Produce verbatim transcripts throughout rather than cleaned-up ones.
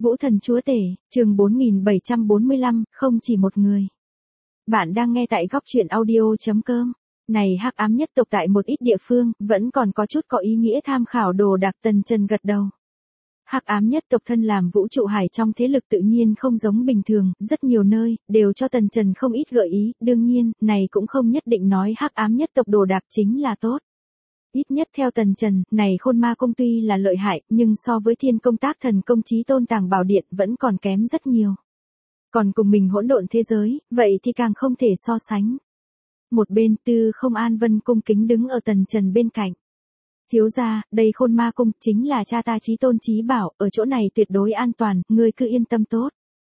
Vũ Thần Chúa Tể, chương bốn nghìn bảy trăm bốn mươi lăm, không chỉ một người. Bạn đang nghe tại góc truyện audio chấm com. Này hắc ám nhất tộc tại một ít địa phương, vẫn còn có chút có ý nghĩa tham khảo đồ đạc. Tần Trần gật đầu. Hắc ám nhất tộc thân làm vũ trụ hải trong thế lực tự nhiên không giống bình thường, rất nhiều nơi, đều cho Tần Trần không ít gợi ý, đương nhiên, này cũng không nhất định nói hắc ám nhất tộc đồ đạc chính là tốt. Ít nhất theo Tần Trần, này khôn ma công tuy là lợi hại, nhưng so với thiên công tác thần công chí tôn tàng bảo điện vẫn còn kém rất nhiều. Còn cùng mình hỗn độn thế giới, vậy thì càng không thể so sánh. Một bên Tư Không An Vân cung kính đứng ở Tần Trần bên cạnh. Thiếu gia, đây khôn ma cung chính là cha ta chí tôn chí bảo, ở chỗ này tuyệt đối an toàn, ngươi cứ yên tâm tốt.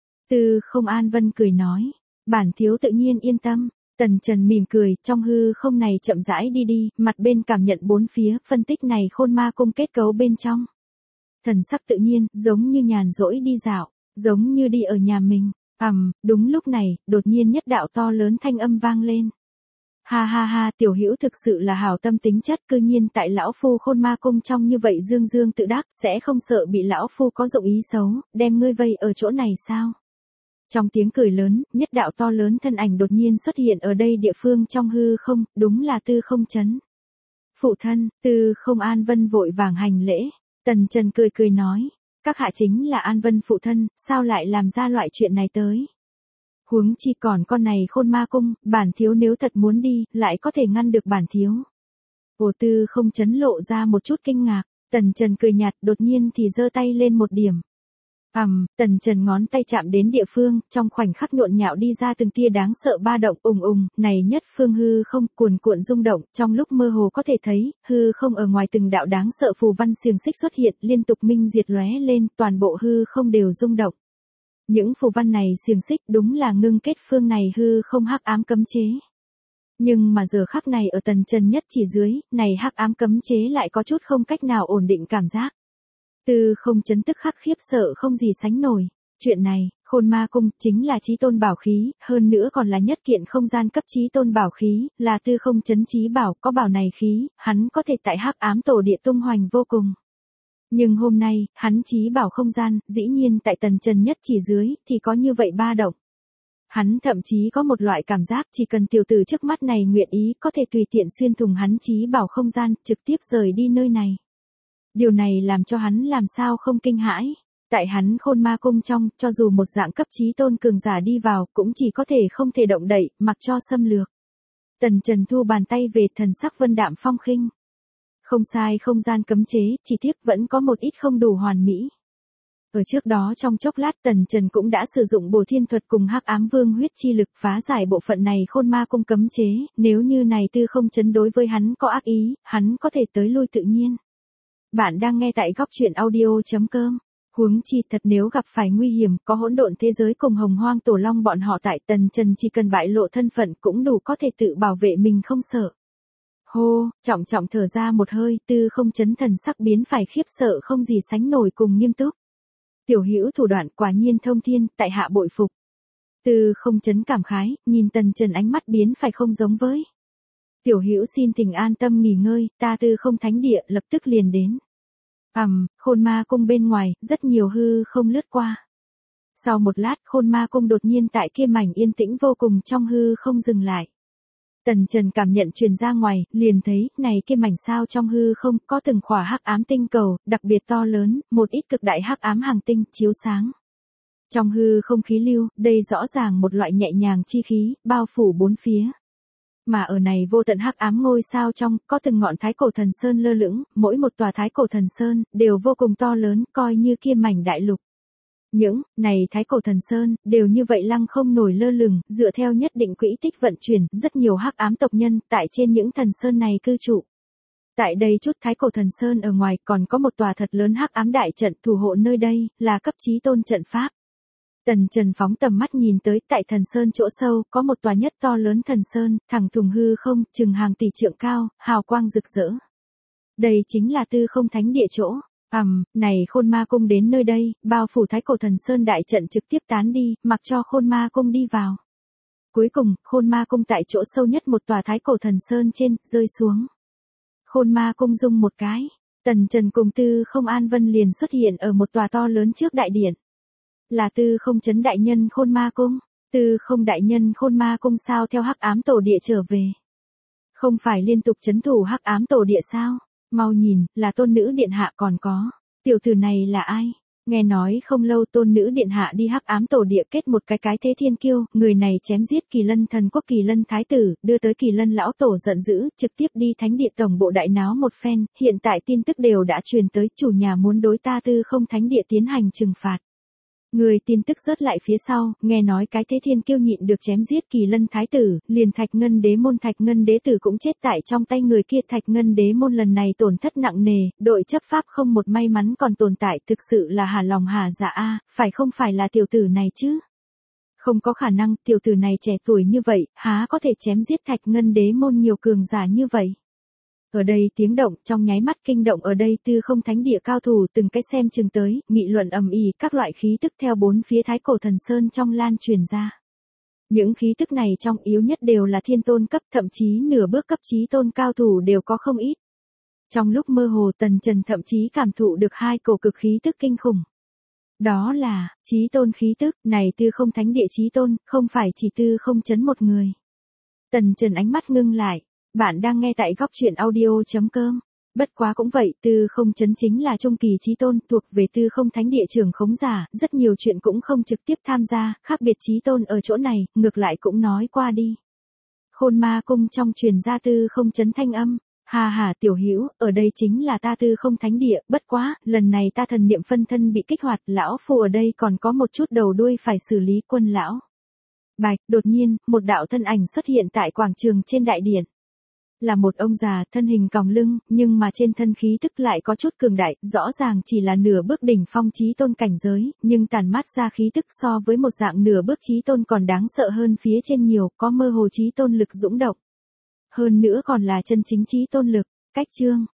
Tư Không An Vân cười nói, bản thiếu tự nhiên yên tâm. Tần Trần mỉm cười, trong hư không này chậm rãi đi đi, mặt bên cảm nhận bốn phía, phân tích này khôn ma cung kết cấu bên trong. Thần sắc tự nhiên, giống như nhàn rỗi đi dạo, giống như đi ở nhà mình. Ầm, đúng lúc này, đột nhiên nhất đạo to lớn thanh âm vang lên. Ha ha ha, tiểu hữu thực sự là hảo tâm tính chất, cư nhiên tại lão phu khôn ma cung trong như vậy dương dương tự đắc, sẽ không sợ bị lão phu có dụng ý xấu, đem ngươi vây ở chỗ này sao? Trong tiếng cười lớn, nhất đạo to lớn thân ảnh đột nhiên xuất hiện ở đây địa phương trong hư không, đúng là Tư Không Chấn. Phụ thân, Tư Không An Vân vội vàng hành lễ. Tần Trần cười cười nói, các hạ chính là An Vân phụ thân, sao lại làm ra loại chuyện này tới? Huống chi còn con này khôn ma cung, bản thiếu nếu thật muốn đi, lại có thể ngăn được bản thiếu. Ồ, Tư Không Chấn lộ ra một chút kinh ngạc, Tần Trần cười nhạt, đột nhiên thì giơ tay lên một điểm. Ầm, um, Tần Trần ngón tay chạm đến địa phương, trong khoảnh khắc nhộn nhạo đi ra từng tia đáng sợ ba động, ùng ùng, này nhất phương hư không, cuồn cuộn rung động, trong lúc mơ hồ có thể thấy, hư không ở ngoài từng đạo đáng sợ phù văn xiềng xích xuất hiện, liên tục minh diệt lóe lên, toàn bộ hư không đều rung động. Những phù văn này xiềng xích đúng là ngưng kết phương này hư không hắc ám cấm chế. Nhưng mà giờ khắc này ở Tần Trần nhất chỉ dưới, này hắc ám cấm chế lại có chút không cách nào ổn định cảm giác. Tư Không Chấn tức khắc khiếp sợ không gì sánh nổi. Chuyện này, khôn ma cung chính là chí tôn bảo khí, hơn nữa còn là nhất kiện không gian cấp chí tôn bảo khí, là Tư Không Chấn chí bảo, có bảo này khí, hắn có thể tại hắc ám tổ địa tung hoành vô cùng. Nhưng hôm nay, hắn chí bảo không gian, dĩ nhiên tại Tần Trần nhất chỉ dưới, thì có như vậy ba động. Hắn thậm chí có một loại cảm giác chỉ cần tiểu tử trước mắt này nguyện ý có thể tùy tiện xuyên thủng hắn chí bảo không gian, trực tiếp rời đi nơi này. Điều này làm cho hắn làm sao không kinh hãi. Tại hắn khôn ma cung trong, cho dù một dạng cấp chí tôn cường giả đi vào, cũng chỉ có thể không thể động đậy, mặc cho xâm lược. Tần Trần thu bàn tay về, thần sắc vân đạm phong khinh. Không sai, không gian cấm chế, chỉ tiếc vẫn có một ít không đủ hoàn mỹ. Ở trước đó trong chốc lát Tần Trần cũng đã sử dụng Bổ Thiên thuật cùng hắc ám vương huyết chi lực phá giải bộ phận này khôn ma cung cấm chế, nếu như này Tư Không Chấn đối với hắn có ác ý, hắn có thể tới lui tự nhiên. Bạn đang nghe tại góc truyện audio chấm com. Huống chi thật nếu gặp phải nguy hiểm, có hỗn độn thế giới cùng hồng hoang tổ long bọn họ tại, Tần Trần chỉ cần bại lộ thân phận cũng đủ có thể tự bảo vệ mình không sợ. Hô, trọng trọng thở ra một hơi, Tư Không Chấn thần sắc biến phải khiếp sợ không gì sánh nổi cùng nghiêm túc. Tiểu hữu thủ đoạn quả nhiên thông thiên, tại hạ bội phục. Tư Không Chấn cảm khái, nhìn Tần Trần ánh mắt biến phải không giống với. Tiểu hữu xin thỉnh an tâm nghỉ ngơi, ta Tư Không Thánh Địa lập tức liền đến. Ầm, um, khôn ma cung bên ngoài, rất nhiều hư không lướt qua. Sau một lát, khôn ma cung đột nhiên tại kia mảnh yên tĩnh vô cùng trong hư không dừng lại. Tần Trần cảm nhận truyền ra ngoài, liền thấy, này kia mảnh sao trong hư không, có từng khỏa hắc ám tinh cầu, đặc biệt to lớn, một ít cực đại hắc ám hàng tinh, chiếu sáng. Trong hư không khí lưu, đây rõ ràng một loại nhẹ nhàng chi khí, bao phủ bốn phía. Mà ở này vô tận hắc ám ngôi sao trong, có từng ngọn thái cổ thần sơn lơ lửng, mỗi một tòa thái cổ thần sơn, đều vô cùng to lớn, coi như kia mảnh đại lục. Những, này thái cổ thần sơn, đều như vậy lăng không nổi lơ lửng, dựa theo nhất định quỹ tích vận chuyển, rất nhiều hắc ám tộc nhân, tại trên những thần sơn này cư trụ. Tại đây chút thái cổ thần sơn ở ngoài, còn có một tòa thật lớn hắc ám đại trận thủ hộ nơi đây, là cấp chí tôn trận pháp. Tần Trần phóng tầm mắt nhìn tới, tại thần sơn chỗ sâu, có một tòa nhất to lớn thần sơn, thẳng thùng hư không, chừng hàng tỷ trượng cao, hào quang rực rỡ. Đây chính là Tư Không Thánh Địa chỗ. Ầm, um, này khôn ma cung đến nơi đây, bao phủ thái cổ thần sơn đại trận trực tiếp tán đi, mặc cho khôn ma cung đi vào. Cuối cùng, khôn ma cung tại chỗ sâu nhất một tòa thái cổ thần sơn trên, rơi xuống. Khôn ma cung rung một cái, Tần Trần cùng Tư Không An Vân liền xuất hiện ở một tòa to lớn trước đại điện. Là Tư Không Chấn đại nhân Khôn Ma Cung. Tư Không đại nhân Khôn Ma Cung sao theo Hắc Ám Tổ Địa trở về? Không phải liên tục trấn thủ Hắc Ám Tổ Địa sao? Mau nhìn, là Tôn nữ điện hạ còn có. Tiểu tử này là ai? Nghe nói không lâu Tôn nữ điện hạ đi Hắc Ám Tổ Địa kết một cái cái thế thiên kiêu, người này chém giết Kỳ Lân thần quốc Kỳ Lân thái tử, đưa tới Kỳ Lân lão tổ giận dữ, trực tiếp đi thánh địa tổng bộ đại náo một phen, hiện tại tin tức đều đã truyền tới, chủ nhà muốn đối ta Tư Không thánh địa tiến hành trừng phạt. Người tin tức rớt lại phía sau, nghe nói cái thế thiên kiêu nhịn được chém giết Kỳ Lân thái tử, liền Thạch Ngân đế môn Thạch Ngân đế tử cũng chết tại trong tay người kia. Thạch Ngân đế môn lần này tổn thất nặng nề, đội chấp pháp không một may mắn còn tồn tại, thực sự là hà lòng hà dạ a, phải không phải là tiểu tử này chứ? Không có khả năng, tiểu tử này trẻ tuổi như vậy, há có thể chém giết Thạch Ngân đế môn nhiều cường giả như vậy? Ở đây tiếng động trong nháy mắt kinh động ở đây Tư Không thánh địa cao thủ từng cái xem chừng tới, nghị luận ầm ĩ, các loại khí tức theo bốn phía Thái Cổ Thần Sơn trong lan truyền ra. Những khí tức này trong yếu nhất đều là thiên tôn cấp, thậm chí nửa bước cấp chí tôn cao thủ đều có không ít. Trong lúc mơ hồ Tần Trần thậm chí cảm thụ được hai cổ cực khí tức kinh khủng. Đó là, chí tôn khí tức, này Tư Không thánh địa chí tôn, không phải chỉ Tư Không Chấn một người. Tần Trần ánh mắt ngưng lại. Bạn đang nghe tại góc truyện audio.com. Bất quá cũng vậy, Tư Không Chấn chính là trung kỳ chí tôn, thuộc về Tư Không thánh địa trưởng khống giả, rất nhiều chuyện cũng không trực tiếp tham gia, khác biệt chí tôn ở chỗ này, ngược lại cũng nói qua đi. Khôn Ma Cung trong truyền ra Tư Không Chấn thanh âm, hà hà tiểu hữu, ở đây chính là ta Tư Không thánh địa, bất quá, lần này ta thần niệm phân thân bị kích hoạt, lão phu ở đây còn có một chút đầu đuôi phải xử lý. Quân lão. Bạch, đột nhiên, một đạo thân ảnh xuất hiện tại quảng trường trên đại điện. Là một ông già, thân hình còng lưng, nhưng mà trên thân khí tức lại có chút cường đại, rõ ràng chỉ là nửa bước đỉnh phong chí tôn cảnh giới, nhưng tản mát ra khí tức so với một dạng nửa bước chí tôn còn đáng sợ hơn phía trên nhiều, có mơ hồ chí tôn lực dũng động. Hơn nữa còn là chân chính chí tôn lực. Cách chương,